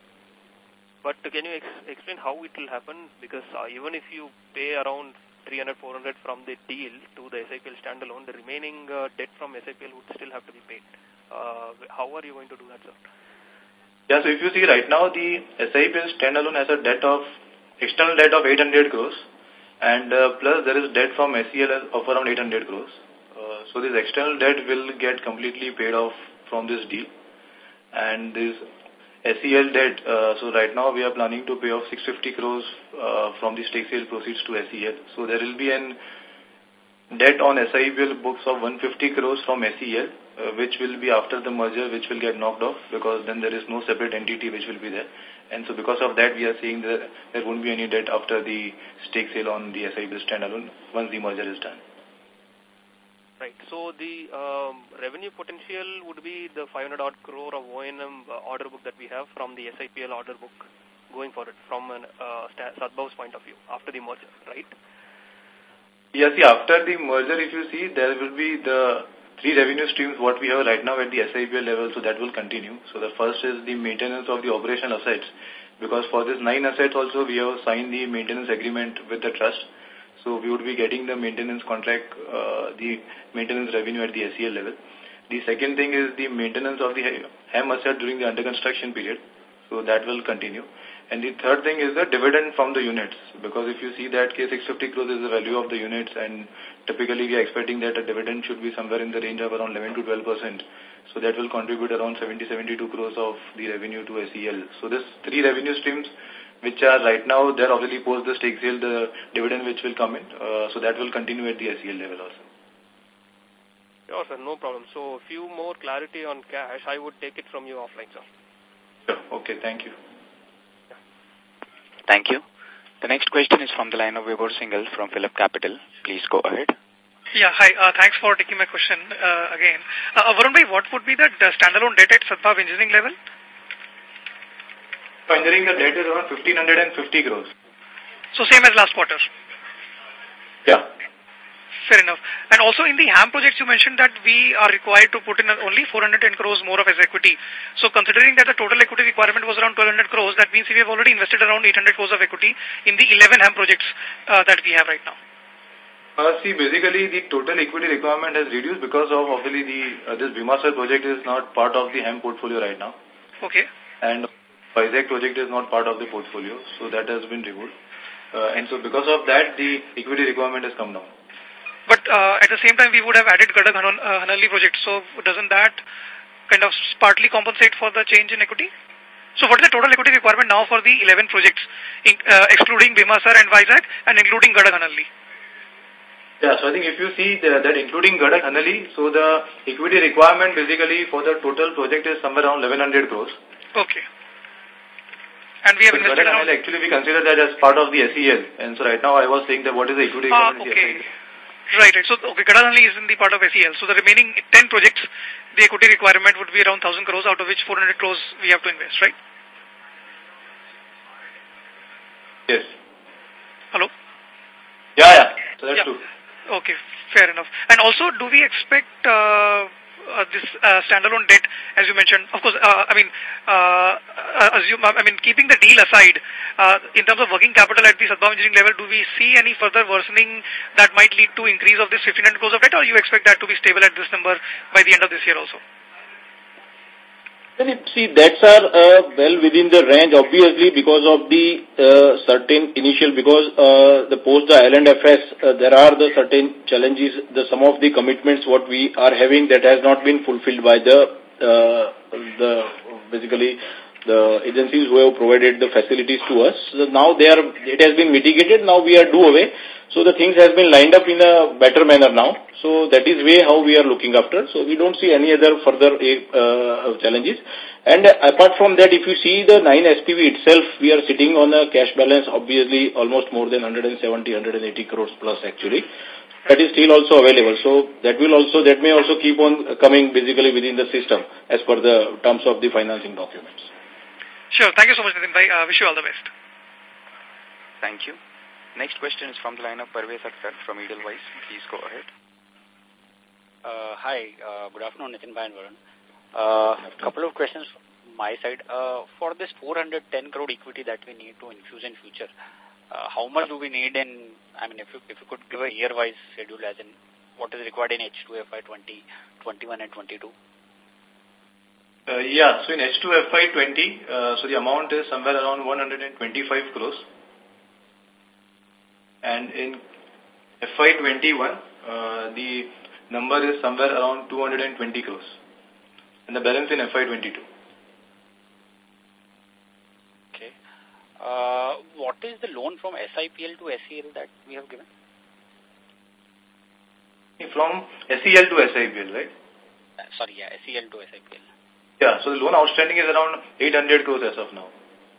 But can you explain how it will happen? Because even if you pay around 300, 400 from the deal to the SIPL standalone, the remaining debt from SIPL would still have to be paid. How are you going to do that, sir? Yeah, so if you see right now, the SIPL standalone has a external debt of 800 crores, and plus there is debt from SEL of around 800 crores. So this external debt will get completely paid off from this deal. And this SEL debt, so right now we are planning to pay off 650 crores from the stake sale proceeds to SEL. So there will be an debt on SIPL books of 150 crores from SEL, which will be after the merger, which will get knocked off, because then there is no separate entity which will be there. And so because of that, we are seeing that there won't be any debt after the stake sale on the SIPL standalone once the merger is done. Right. So the revenue potential would be the 500 odd crore of O&M order book that we have from the SIPL order book going forward from Sadbhav's point of view after the merger, right? Yes, see, after the merger, if you see, there will be the three revenue streams what we have right now at the SIPL level, so that will continue. So the first is the maintenance of the operational assets, because for this 9 assets also we have signed the maintenance agreement with the trust. So we would be getting the maintenance contract, the maintenance revenue at the SEL level. The second thing is the maintenance of the HAM asset during the under construction period. So that will continue. And the third thing is the dividend from the units, because if you see that 650 crores is the value of the units, and typically we are expecting that a dividend should be somewhere in the range of around 11 to 12%. So that will contribute around 72 crores of the revenue to SEL. So this three revenue streams which are right now, they're obviously post the stake sale, the dividend which will come in. So that will continue at the SEL level also. Sure, sir, no problem. So, few more clarity on cash, I would take it from you offline, sir. Sure. Okay, thank you. Thank you. The next question is from the line of Vibhor Singhal from Phillip Capital. Please go ahead. Yeah, hi. Thanks for taking my question again. Varun bhai, what would be the standalone debt at Sadbhav Engineering level? Engineering, the debt is around 1,550 crores. So same as last quarter? Yeah. Fair enough. And also in the HAM projects, you mentioned that we are required to put in only 410 crores more of as equity. So considering that the total equity requirement was around 1,200 crores, that means we have already invested around 800 crores of equity in the 11 HAM projects that we have right now. See, basically the total equity requirement has reduced because of obviously this Bhimasar project is not part of the HAM portfolio right now. Okay. And Vizag project is not part of the portfolio, so that has been removed. And so because of that, the equity requirement has come down. But at the same time, we would have added Gadag Hanali project. So doesn't that kind of partly compensate for the change in equity? So what is the total equity requirement now for the 11 projects, excluding Bhimasar and Vizag and including Gadag Hanali? Yeah, so I think if you see that including Gadag Hanali, so the equity requirement basically for the total project is somewhere around 1,100 crores. Okay. And we have invested around... Actually, we consider that as part of the SEL. And so right now I was saying that what is the equity requirement? Okay. Right. So, okay, Gadag Hanali is in the part of SEL. So the remaining 10 projects, the equity requirement would be around 1,000 crores, out of which 400 crores we have to invest, right? Yes. Hello? Yeah. So that's true. Okay, fair enough. And also, do we expect this standalone debt, as you mentioned, of course, keeping the deal aside, in terms of working capital at the Sadbhav Engineering level, do we see any further worsening that might lead to increase of this 1,500 crores of debt, or you expect that to be stable at this number by the end of this year also? See, debts are well within the range, obviously, because of the certain initial, because the post the L&FS, there are the certain challenges, some of the commitments what we are having that has not been fulfilled by basically the agencies who have provided the facilities to us. So now it has been mitigated, now we are due away. So the things has been lined up in a better manner now. So that is way how we are looking after. So we don't see any other further challenges. And apart from that, if you see the 9 SPV itself, we are sitting on a cash balance, obviously almost more than 170, 180 crores plus actually. That is still also available. So that may also keep on coming basically within the system as per the terms of the financing documents. Sure. Thank you so much, Nitin bhai. Wish you all the best. Thank you. Next question is from the line of Parvez Akhtar from Edelweiss. Please go ahead. Hi. Good afternoon, Nitin bhai and Varun. Couple of questions from my side. For this 410 crore equity that we need to infuse in future, how much do we need in, if you could give a year-wise schedule as in what is required in H2 FY 20, 21 and 22? Yeah, so in H2 FY 20, so the amount is somewhere around 125 crores. And in FY 21, the number is somewhere around 220 crores. And the balance in FY 22. Okay. What is the loan from SIPL to SEL that we have given? From SEL to SIPL, right? Sorry, yeah, SEL to SIPL. Yeah, so the loan outstanding is around 800 crores as of now.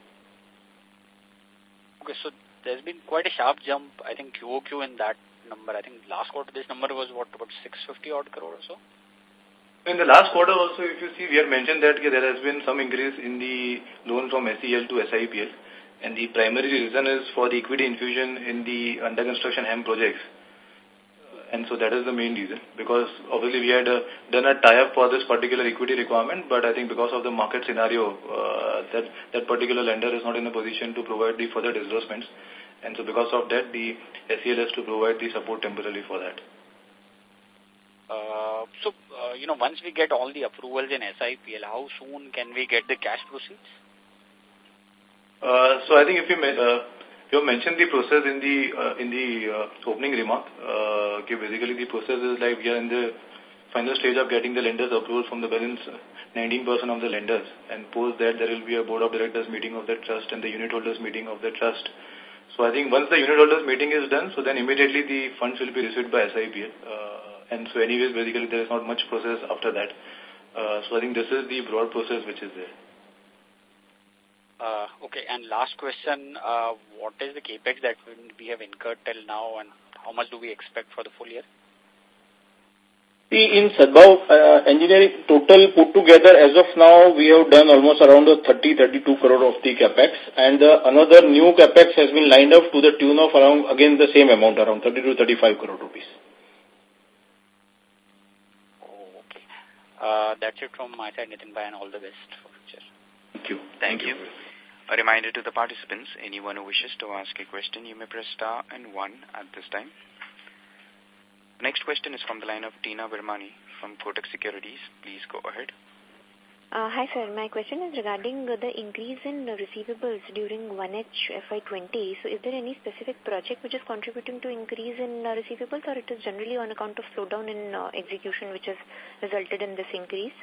Okay, so there's been quite a sharp jump, I think, QOQ in that number. I think last quarter this number was what, about 650 odd crore or so? In the last quarter also, if you see, we have mentioned that there has been some increase in the loan from SEL to SIPL. And the primary reason is for the equity infusion in the under construction HAM projects. And so that is the main reason, because obviously we had done a tie-up for this particular equity requirement, but I think because of the market scenario, that particular lender is not in a position to provide the further disbursements. And so because of that, the SEL has to provide the support temporarily for that. Once we get all the approvals in SIPL, how soon can we get the cash proceeds? So I think if you mentioned the process in the opening remark. Basically, the process is like we are in the final stage of getting the lenders approval from the balance 19% of the lenders, and post that there will be a board of directors meeting of the trust and the unit holders meeting of the trust. So I think once the unit holders meeting is done, so then immediately the funds will be received by SIPL, and so anyways, basically there is not much process after that. So I think this is the broad process which is there. Okay, and last question, what is the capex that we have incurred till now, and how much do we expect for the full year? See, in Sadbhav engineering total put together, as of now, we have done almost around 30-32 crore of the capex, and another new capex has been lined up to the tune of around, again, the same amount, around 30 to 35 crore rupees. Oh, okay. That's it from my side, Nitin Bhai, and all the best for future. Thank you. Thank you. A reminder to the participants, anyone who wishes to ask a question, you may press star and 1 at this time. Next question is from the line of Tina Virmani from Kotak Securities. Please go ahead. Hi, sir. My question is regarding the increase in receivables during 1H FY20. So is there any specific project which is contributing to increase in receivables, or it is generally on account of slowdown in execution which has resulted in this increase?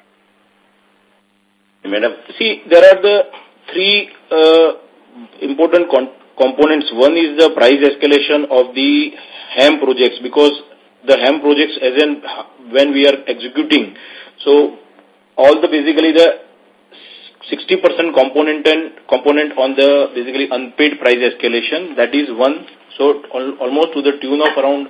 Madam, see, there are the three important components. One is the price escalation of the HAM projects, because the HAM projects, as in when we are executing, so all the basically the 60% component on the basically unpaid price escalation, that is one. So almost to the tune of around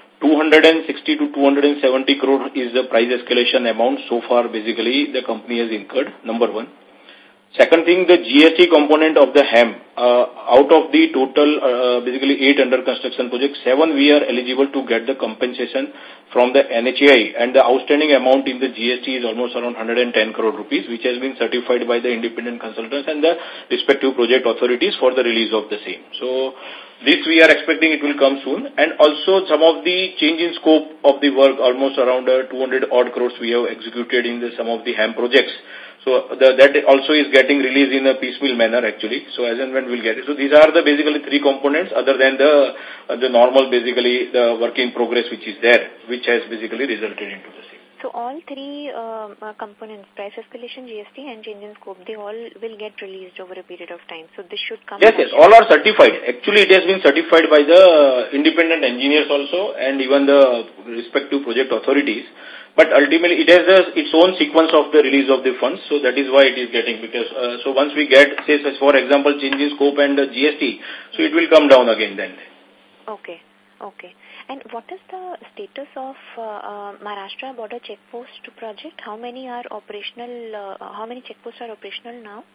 260 to 270 crore is the price escalation amount so far basically the company has incurred, number one. Second thing, the GST component of the HAM, out of the total basically 8 under construction projects, 7 we are eligible to get the compensation from the NHAI, and the outstanding amount in the GST is almost around 110 crore rupees, which has been certified by the independent consultants and the respective project authorities for the release of the same. So this we are expecting it will come soon, and also some of the change in scope of the work, almost around 200 odd crores we have executed in some of the HAM projects. So that also is getting released in a piecemeal manner actually. So as and when we'll get it. So these are the basically three components other than the normal basically the work in progress which is there, which has basically resulted into the same. So all three components, price escalation, GST and change in scope, they all will get released over a period of time. So this should come. Yes, all are certified. Actually, it has been certified by the independent engineers also and even the respective project authorities. But ultimately, it has its own sequence of the release of the funds. So that is why it is getting, because so once we get, say, for example, change in scope and GST, so it will come down again then. Okay. And what is the status of Maharashtra border checkpost project? How many are operational? How many checkposts are operational now?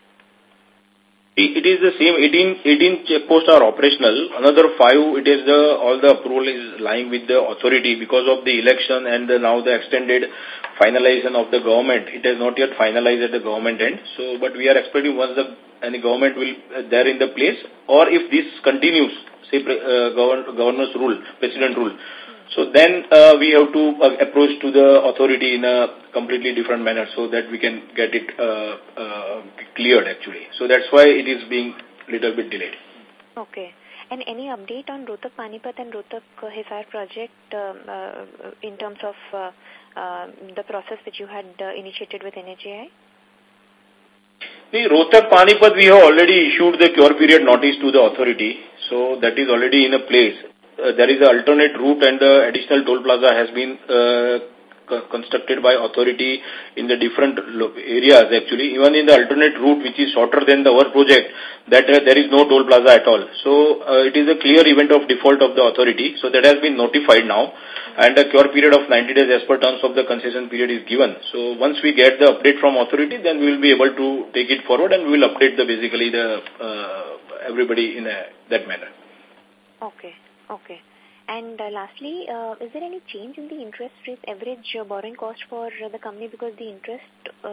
It is the same. 18 checkposts are operational. Another 5, it is all the approval is lying with the authority because of the election and now the extended finalization of the government. It has not yet finalized at the government end. So, but we are expecting once any government will there in the place, or if this continues, say governor's rule, president rule. So then we have to approach to the authority in a completely different manner so that we can get it cleared actually. So that's why it is being little bit delayed. Okay. And any update on Rohtak Panipat and Rohtak Hisar project in terms of the process which you had initiated with NHAI? The Rohtak Panipat, we have already issued the cure period notice to the authority. So that is already in a place. There is an alternate route and the additional toll plaza has been constructed by authority in the different areas actually. Even in the alternate route which is shorter than our project, that there is no toll plaza at all. So it is a clear event of default of the authority. So that has been notified now, and a cure period of 90 days as per terms of the concession period is given. So once we get the update from authority, then we will be able to take it forward and we will update the basically the everybody in that manner. Okay. And lastly, is there any change in the interest rate average borrowing cost for the company, because the interest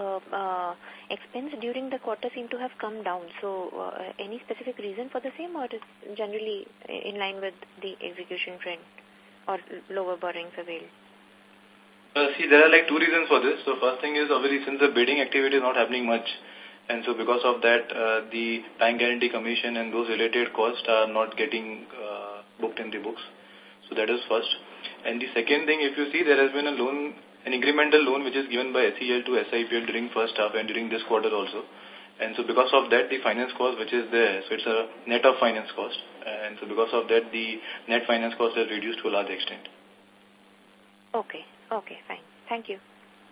expense during the quarter seem to have come down? So any specific reason for the same, or is generally in line with the execution trend or lower borrowings availed? See, there are like two reasons for this. So first thing is obviously since the bidding activity is not happening much, and so because of that the bank guarantee commission and those related costs are not getting booked in the books. So that is first. And the second thing, if you see, there has been an incremental loan which is given by SEL to SIPL during first half and during this quarter also. And so because of that, the finance cost which is there, so it's a net of finance cost. And so because of that, the net finance cost has reduced to a large extent. Okay. Okay, fine. Thank you.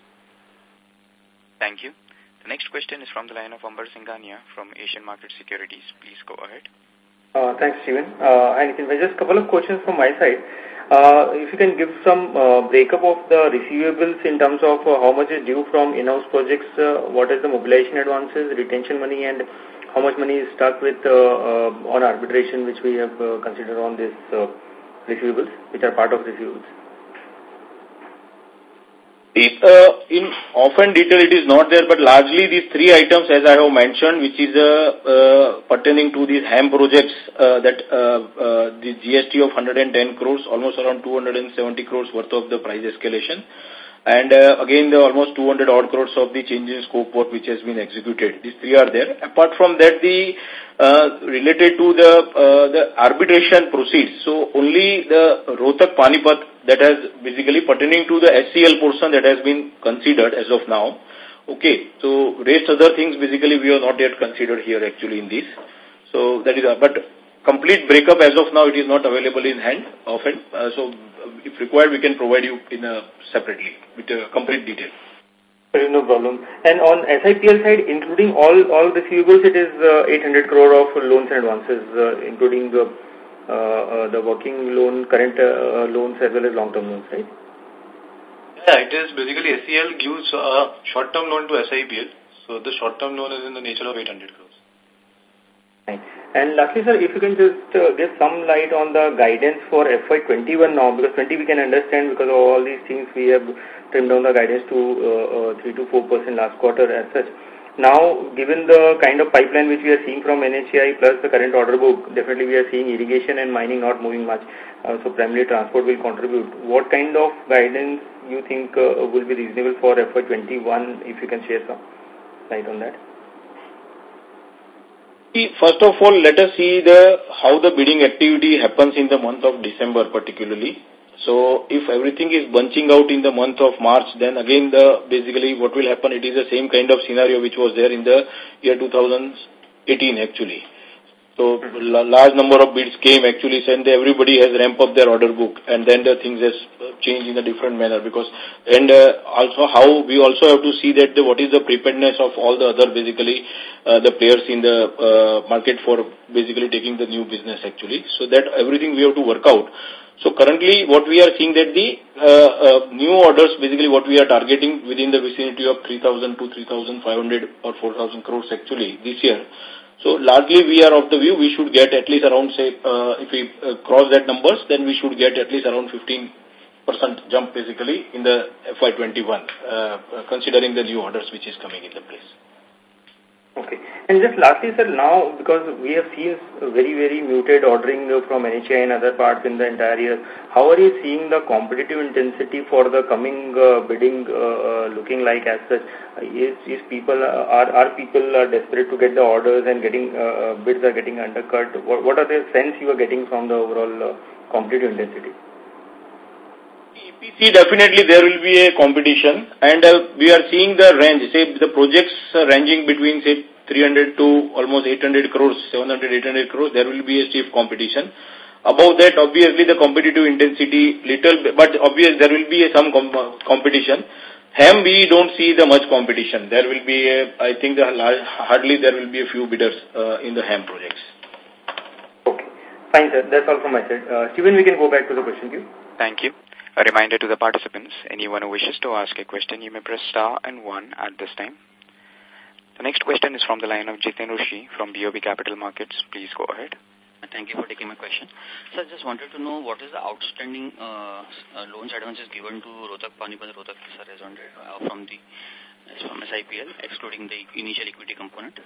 Thank you. The next question is from the line of Ambar Singhania from Asian Market Securities. Please go ahead. Thanks, Steven. And just a couple of questions from my side. If you can give some breakup of the receivables in terms of how much is due from in-house projects, what is the mobilization advances, retention money, and how much money is stuck with on arbitration, which we have considered on this receivables, which are part of receivables. In often detail it is not there, but largely these three items as I have mentioned, which is pertaining to these HAM projects, the GST of 110 crores, almost around 270 crores worth of the price escalation. And again, the almost 200 odd crores of the change in scope work which has been executed. These three are there. Apart from that, the related to the arbitration proceeds. So only the Rohtak Panipat that has basically pertaining to the SCL portion that has been considered as of now. Okay, so rest other things basically we have not yet considered here actually in this. So that is, but complete breakup as of now it is not available in hand often. So if required we can provide you in separately with complete detail. No problem. And on SIPL side, including all receivables, it is 800 crore of loans and advances, including the working loan, current loans as well as long-term loans, right? Yeah, it is basically SCL gives a short-term loan to SIPL. So the short-term loan is in the nature of 800 crores. Right. And lastly, sir, if you can just give some light on the guidance for FY21 now, because 20 we can understand because of all these things we have trimmed down the guidance to 3 to 4% last quarter as such. Now, given the kind of pipeline which we are seeing from NHAI plus the current order book, definitely we are seeing irrigation and mining not moving much. So primarily transport will contribute. What kind of guidance you think will be reasonable for FY21, if you can share some light on that? First of all, let us see how the bidding activity happens in the month of December particularly. So if everything is bunching out in the month of March, then again basically what will happen, it is the same kind of scenario which was there in the year 2018 actually. So large number of bids came actually, and everybody has ramped up their order book, and then the things has changed in a different manner because, and also how we also have to see that what is the preparedness of all the other basically the players in the market for basically taking the new business actually. So that everything we have to work out. So currently what we are seeing that the new orders basically what we are targeting within the vicinity of 3,000 to 3,500 or 4,000 crores actually this year. So largely we are of the view we should get at least around say if we cross that numbers then we should get at least around 15% jump basically in the FY21 considering the new orders which is coming into place. Okay. And just lastly, sir, now because we have seen very, very muted ordering from NHAI and other parts in the entire year, how are you seeing the competitive intensity for the coming bidding looking like as such? Is people are people desperate to get the orders and getting bids are getting undercut? What are the sense you are getting from the overall competitive intensity? EPC definitely there will be a competition, and we are seeing the range, say the projects ranging between say 300 to almost 800 crores, 700, 800 crores, there will be a stiff competition. Above that, obviously the competitive intensity little, but obviously there will be some competition. HAM we don't see the much competition. There will be I think hardly there will be a few bidders in the HAM projects. Okay, fine sir, that's all from my side. Steven, we can go back to the question queue. Thank you. A reminder to the participants, anyone who wishes to ask a question, you may press star and 1 at this time. The next question is from the line of Jiten Rushi from BOB Capital Markets. Please go ahead. Thank you for taking my question. So I just wanted to know what is the outstanding loans advances given to Rohtak Panipat, Rohtak Hisar from SIPL, excluding the initial equity component?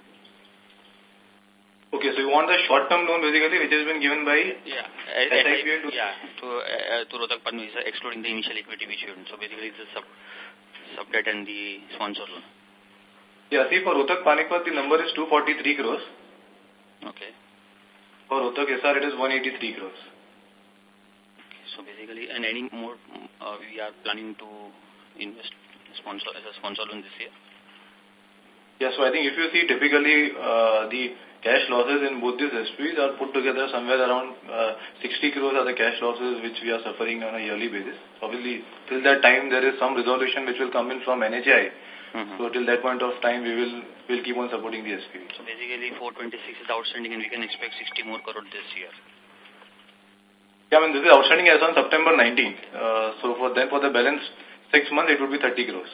Okay, so you want the short-term loan basically which has been given by SIPL to Rohtak Panipat, excluding the initial equity which you so basically it's the sub-debt and the sponsor loan. Yeah, see for Rohtak Panipat the number is 243 crores. Okay. For Rohtak Hisar it is 183 crores. Okay, so basically, and any more we are planning to invest as a sponsor loan this year? Yeah, so I think if you see typically the cash losses in both these SPVs are put together somewhere around 60 crores are the cash losses which we are suffering on a yearly basis. Obviously, till that time there is some resolution which will come in from NHAI. So till that point of time we'll keep on supporting the SPV. So basically 426 is outstanding and we can expect 60 more crore this year. Yeah, I mean this is outstanding as on September 19th. So for the balance 6 months it would be 30 crores.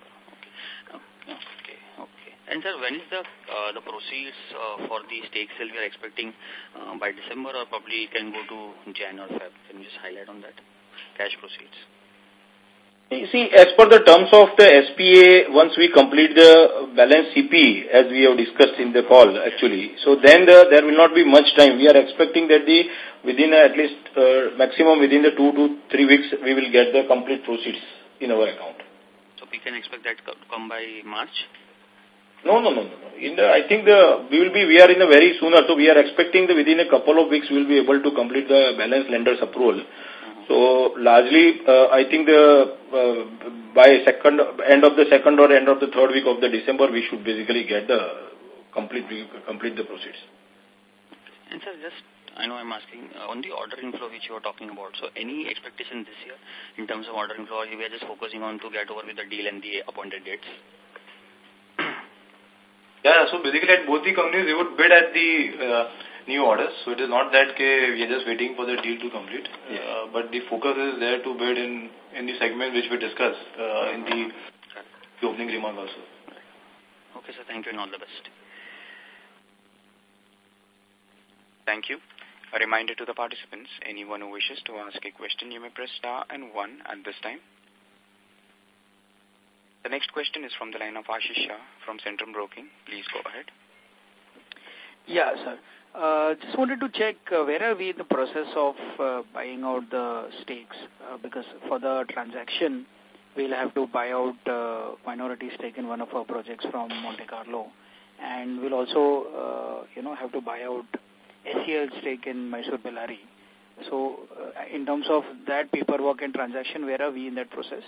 And sir, when is the proceeds for the stake sale we are expecting by December, or probably can go to Jan or Feb? Can you just highlight on that? Cash proceeds. You see, as per the terms of the SPA, once we complete the balance CP, as we have discussed in the call actually, so then there will not be much time. We are expecting that within at least maximum within the 2 to 3 weeks, we will get the complete proceeds in our account. So we can expect that to come by March? No. I think we are in a very sooner, so we are expecting that within a couple of weeks we will be able to complete the balance lender's approval. So largely, I think by end of the second or end of the third week of the December, we should basically get complete the proceeds. And sir, I know I'm asking on the order inflow which you were talking about. So any expectation this year in terms of order inflow, or we are just focusing on to get over with the deal and the appointed dates? Yeah, so basically at both the companies, we would bid at the new orders. So it is not that we are just waiting for the deal to complete. Yeah. But the focus is there to bid in the segment which we discussed in the opening remark also. Okay, sir. Thank you and all the best. Thank you. A reminder to the participants, anyone who wishes to ask a question, you may press star and 1 at this time. The next question is from the line of Ashish Shah from Centrum Broking. Please go ahead. Yeah, sir. Just wanted to check where are we in the process of buying out the stakes? Because for the transaction, we'll have to buy out minority stake in one of our projects from Monte Carlo. And we'll also, have to buy out SEL stake in Mysore Bellary. So in terms of that paperwork and transaction, where are we in that process?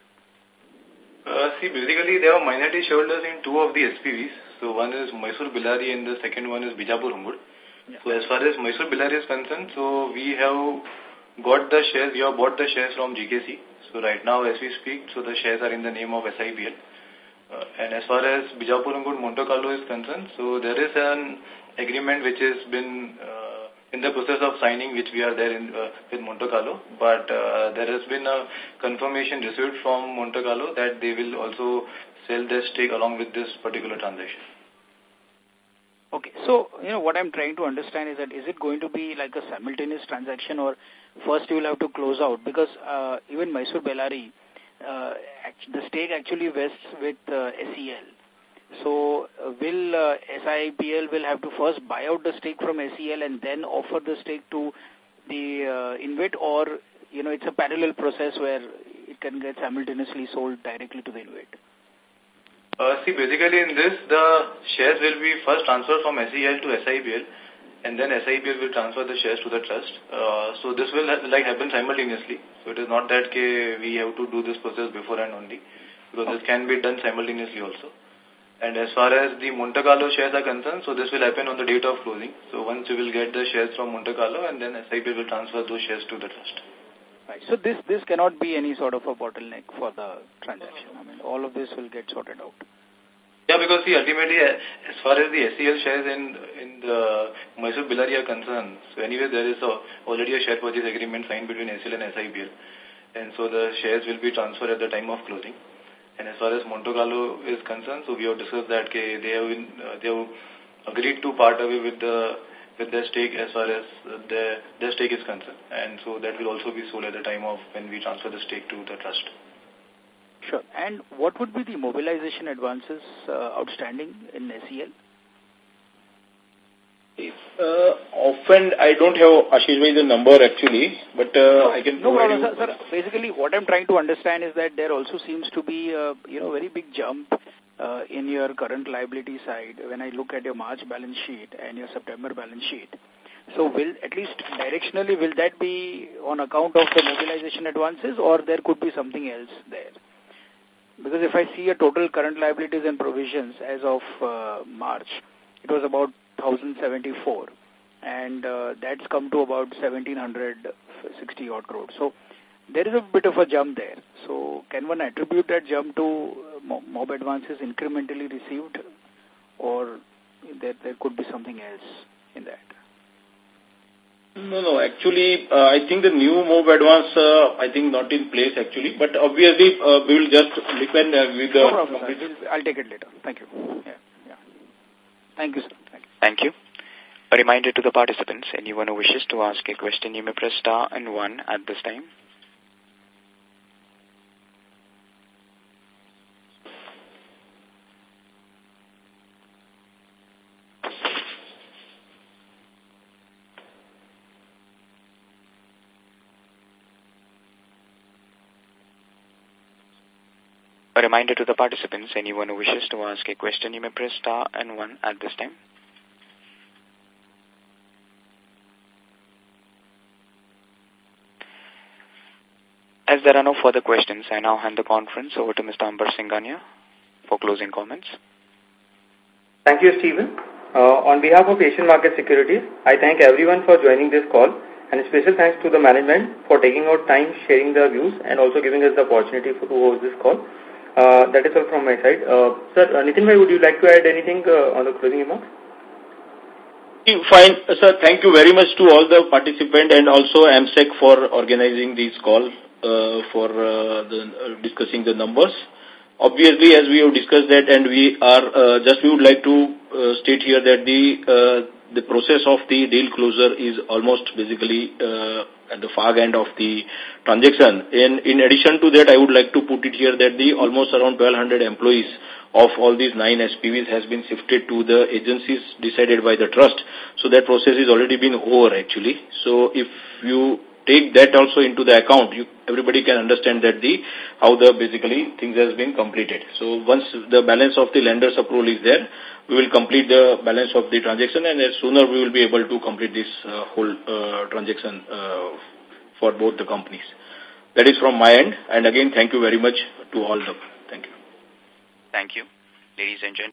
Basically, there are minority shareholders in 2 of the SPVs. So one is Mysore Bellary and the second one is Bijapur Hungud. Yeah. So as far as Mysore Bellary is concerned, so we have bought the shares from GKC. So right now as we speak, so the shares are in the name of SIPL. And as far as Bijapur Hungud Monte Carlo is concerned, so there is an agreement which has been in the process of signing, which we are there with Monte Carlo, but there has been a confirmation received from Monte Carlo that they will also sell their stake along with this particular transaction. Okay, so what I'm trying to understand is that is it going to be like a simultaneous transaction, or first you will have to close out, because even Mysore Bellary, the stake actually vests with SEL. So will SIPL will have to first buy out the stake from SEL and then offer the stake to the InvIT, or it's a parallel process where it can get simultaneously sold directly to the InvIT? Basically in this, the shares will be first transferred from SEL to SIPL, and then SIPL will transfer the shares to the trust. So this will happen simultaneously. So it is not that we have to do this process beforehand only, because this can be done simultaneously also. And as far as the Monte Carlo shares are concerned, so this will happen on the date of closing. So once you will get the shares from Monte Carlo, and then SIPL will transfer those shares to the trust. Right. So this cannot be any sort of a bottleneck for the transaction. I mean, all of this will get sorted out. Yeah, because ultimately, as far as the SEL shares in the Mysore Bellary are concerned, so anyway, there is already a share purchase agreement signed between SEL and SIPL. And so the shares will be transferred at the time of closing. And as far as Monte Carlo is concerned, so we have discussed that they have agreed to part away with their stake as far as their stake is concerned. And so that will also be sold at the time of when we transfer the stake to the trust. Sure. And what would be the mobilization advances outstanding in SEL? Often I don't have Ashish the number actually, but I can provide you. Sir. Basically, what I'm trying to understand is that there also seems to be a very big jump in your current liability side when I look at your March balance sheet and your September balance sheet. So will, at least directionally, will that be on account of the mobilization advances, or there could be something else there? Because if I see a total current liabilities and provisions as of March, it was about 1,074, and that's come to about 1,760 odd crores. So there is a bit of a jump there. So can one attribute that jump to mob advances incrementally received, or there could be something else in that? No. Actually, I think the new MOB advance, I think not in place actually. But obviously, we will just depend with the... No problem, sir. I'll take it later. Thank you. Yeah. Thank you, sir. Thank you. A reminder to the participants, anyone who wishes to ask a question, you may press star and 1 at this time. A reminder to the participants, anyone who wishes to ask a question, you may press star and 1 at this time. As there are no further questions, I now hand the conference over to Mr. Ambar Singhania for closing comments. Thank you, Stephen. On behalf of Asian Market Securities, I thank everyone for joining this call, and a special thanks to the management for taking out time, sharing their views, and also giving us the opportunity to host this call. That is all from my side. Sir, Nitin bhai, would you like to add anything on the closing remarks? Fine. Sir, thank you very much to all the participants and also AMSEC for organizing this call for discussing the numbers. Obviously, as we have discussed that, and we would like to state here that the process of the deal closure is almost basically at the far end of the transaction. In addition to that, I would like to put it here that the almost around 1,200 employees of all these 9 SPVs has been shifted to the agencies decided by the trust. So that process is already been over actually. So if you take that also into the account, everybody can understand that how basically things has been completed. So once the balance of the lender's approval is there, we will complete the balance of the transaction, and as sooner we will be able to complete this whole transaction for both the companies. That is from my end, and again thank you very much to all. Thank you. Thank you, ladies and gentlemen.